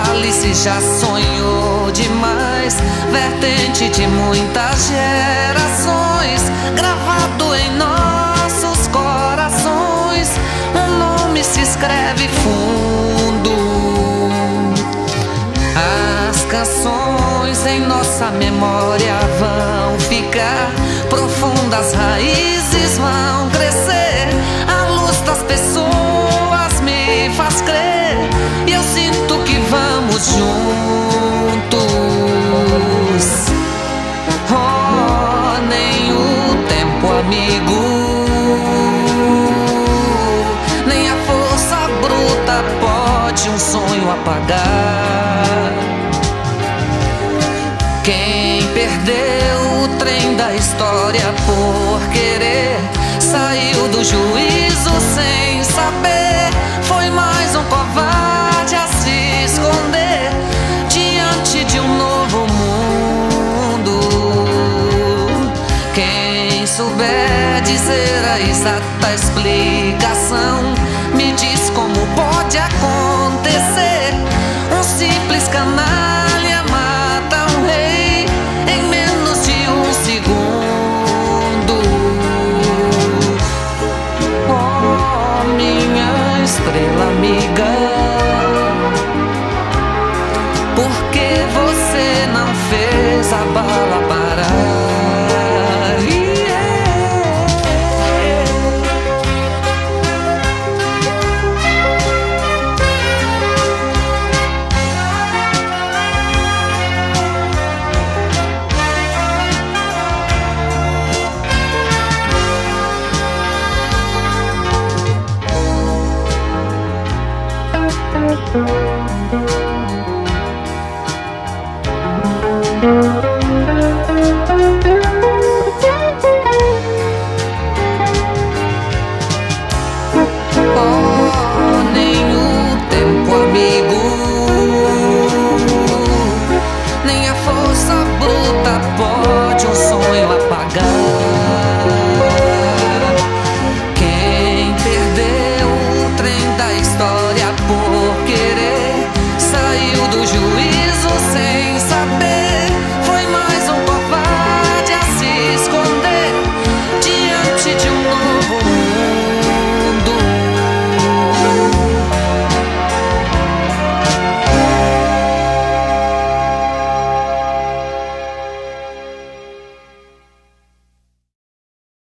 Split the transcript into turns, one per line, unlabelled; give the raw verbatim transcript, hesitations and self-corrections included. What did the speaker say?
Alice já sonhou demais, vertente de muitas gerações, gravado em nossos corações, um nome se escreve fundo. As canções em nossa memória vão ficar profundas, raízes vão crescer, a luz das pessoas me faz crer, e eu sinto que vamos juntos. Oh, nem o tempo, amigo, nem a força bruta pode um sonho apagar. Quem perdeu o trem da história por querer saiu do juízo sem saber, foi mais um covarde a se esconder diante de um novo mundo. Quem souber dizer a exata explicação, me diz como pode acontecer. Um simples canalha mata um rei em menos de um segundo. Oh, minha estrela amiga, por que você não fez a bala parar?